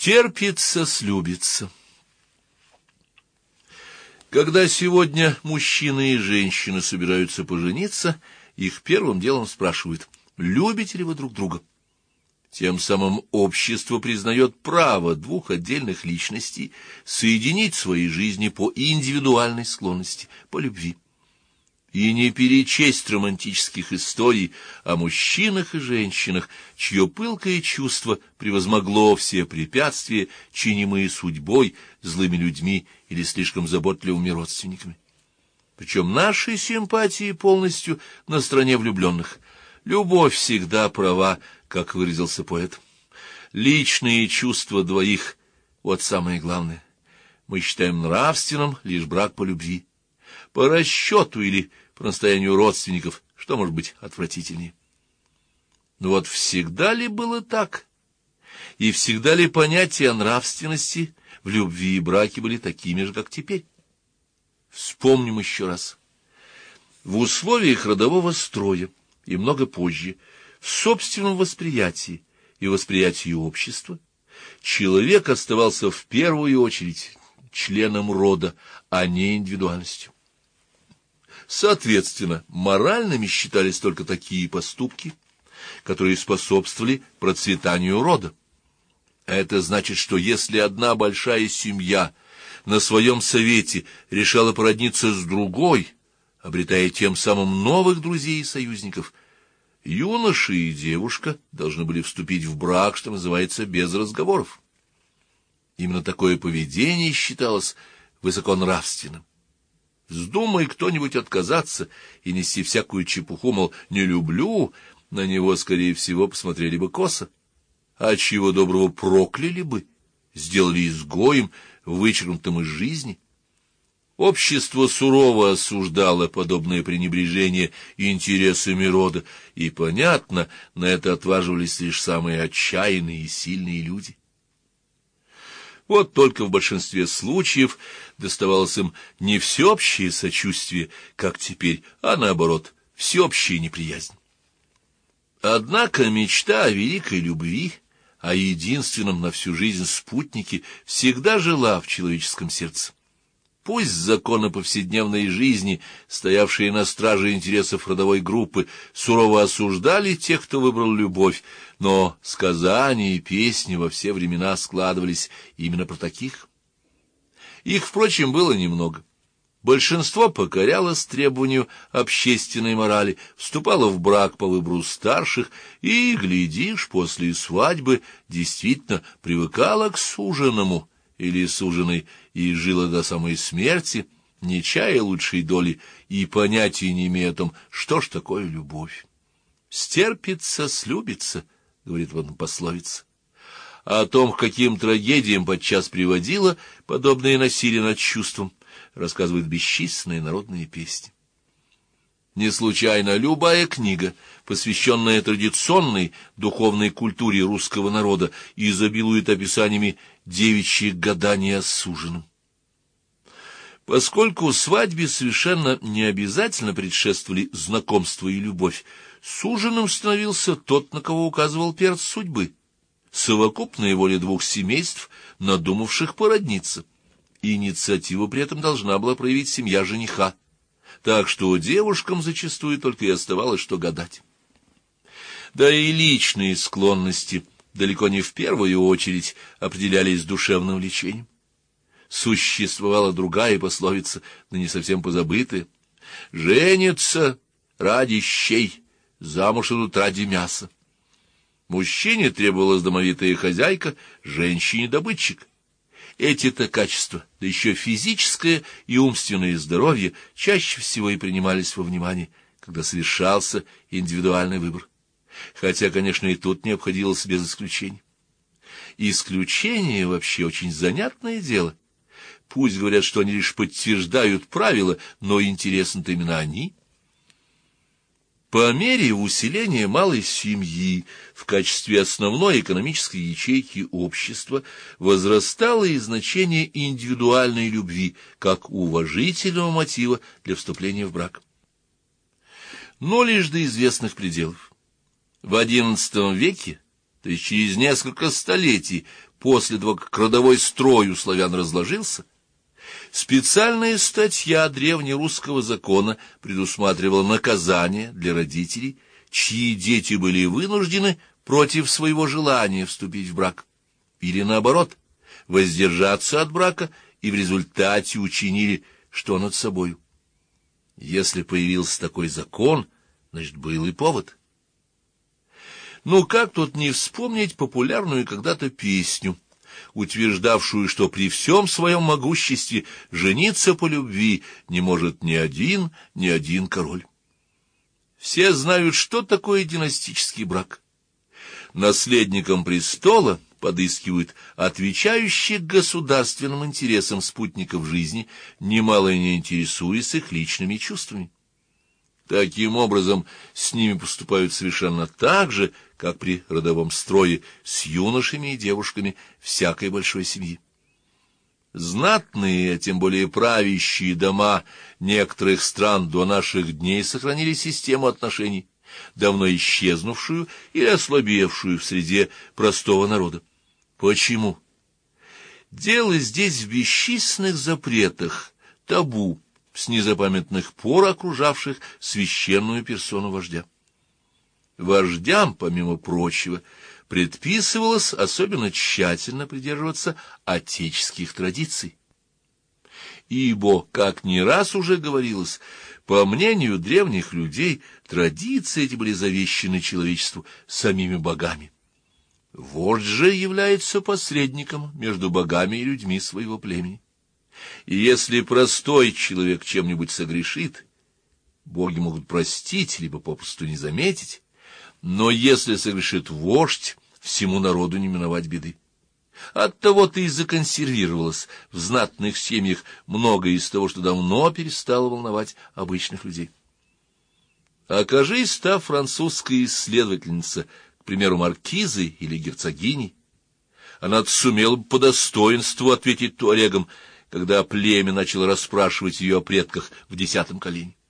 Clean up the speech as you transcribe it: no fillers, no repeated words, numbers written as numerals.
Стерпится, слюбится. Когда сегодня мужчины и женщины собираются пожениться, их первым делом спрашивают: любите ли вы друг друга? Тем самым общество признает право двух отдельных личностей соединить свои жизни по индивидуальной склонности, по любви. И не перечесть романтических историй о мужчинах и женщинах, чье пылкое чувство превозмогло все препятствия, чинимые судьбой, злыми людьми или слишком заботливыми родственниками. Причем наши симпатии полностью на стороне влюбленных. Любовь всегда права, как выразился поэт. Личные чувства двоих — вот самое главное. Мы считаем нравственным лишь брак по любви. По расчету или по настоянию родственников, что может быть отвратительнее? Но вот всегда ли было так? И всегда ли понятия о нравственности в любви и браке были такими же, как теперь? Вспомним еще раз. В условиях родового строя и много позже, в собственном восприятии и восприятии общества, человек оставался в первую очередь членом рода, а не индивидуальностью. Соответственно, моральными считались только такие поступки, которые способствовали процветанию рода. Это значит, что если одна большая семья на своем совете решала породниться с другой, обретая тем самым новых друзей и союзников, юноша и девушка должны были вступить в брак, что называется, без разговоров. Именно такое поведение считалось высоконравственным. Вздумай кто-нибудь отказаться и нести всякую чепуху, мол, не люблю, на него, скорее всего, посмотрели бы косо, а чего доброго прокляли бы, сделали изгоем, вычеркнутым из жизни. Общество сурово осуждало подобное пренебрежение интересами рода, и, понятно, на это отваживались лишь самые отчаянные и сильные люди. Вот только в большинстве случаев доставалось им не всеобщее сочувствие, как теперь, а наоборот, всеобщая неприязнь. Однако мечта о великой любви, о единственном на всю жизнь спутнике, всегда жила в человеческом сердце. Пусть законы повседневной жизни, стоявшие на страже интересов родовой группы, сурово осуждали тех, кто выбрал любовь, но сказания и песни во все времена складывались именно про таких. Их, впрочем, было немного. Большинство покорялось требованию общественной морали, вступало в брак по выбору старших и, глядишь, после свадьбы действительно привыкало к суженому или суженой и жила до самой смерти, не чая лучшей доли и понятия не имея о том, что ж такое любовь. «Стерпится, слюбится», — говорит вон пословица. А о том, к каким трагедиям подчас приводило подобное насилие над чувством, рассказывают бесчисленные народные песни. Не случайно любая книга, посвященная традиционной духовной культуре русского народа, изобилует описаниями девичьих гаданий о суженом. Поскольку свадьбе совершенно не обязательно предшествовали знакомство и любовь, суженым становился тот, на кого указывал перст судьбы, совокупная воля двух семейств, надумавших породниться. Инициативу при этом должна была проявить семья жениха, так что девушкам зачастую только и оставалось, что гадать. Да и личные склонности далеко не в первую очередь определялись душевным влечением. Существовала другая пословица, но не совсем позабытая: «Женятся ради щей, замуж идут ради мяса». Мужчине требовалась домовитая хозяйка, женщине — добытчик. Эти-то качества, да еще физическое и умственное здоровье, чаще всего и принимались во внимание, когда совершался индивидуальный выбор. Хотя, конечно, и тут не обходилось без исключений. Исключения вообще очень занятное дело. Пусть говорят, что они лишь подтверждают правила, но интересны-то именно они. По мере усиления малой семьи в качестве основной экономической ячейки общества возрастало и значение индивидуальной любви как уважительного мотива для вступления в брак. Но лишь до известных пределов. В XI веке, то есть через несколько столетий после того, как родовой строй у славян разложился, специальная статья древнерусского закона предусматривала наказание для родителей, чьи дети были вынуждены против своего желания вступить в брак, или наоборот, воздержаться от брака и в результате учинили что над собою. Если появился такой закон, значит, был и повод. Ну, как тут не вспомнить популярную когда-то песню, утверждавшую, что при всем своем могуществе жениться по любви не может ни один король. Все знают, что такое династический брак. Наследникам престола подыскивают отвечающих государственным интересам спутников жизни, немало не интересуясь их личными чувствами. Таким образом, с ними поступают совершенно так же, как при родовом строе с юношами и девушками всякой большой семьи. Знатные, а тем более правящие дома некоторых стран до наших дней сохранили систему отношений, давно исчезнувшую или ослабевшую в среде простого народа. Почему? Дело здесь в бесчисленных запретах, табу, с незапамятных пор окружавших священную персону вождя. Вождям, помимо прочего, предписывалось особенно тщательно придерживаться отеческих традиций. Ибо, как не раз уже говорилось, по мнению древних людей, традиции эти были завещаны человечеству самими богами. Вождь же является посредником между богами и людьми своего племени. И если простой человек чем-нибудь согрешит, боги могут простить, либо попросту не заметить, но если согрешит вождь, всему народу не миновать беды. Оттого-то и законсервировалось в знатных семьях многое из того, что давно перестало волновать обычных людей. Окажись та французская исследовательница, к примеру, маркизы или герцогини, она сумела бы по достоинству ответить туарегам, когда племя начало расспрашивать ее о предках в 10 колене.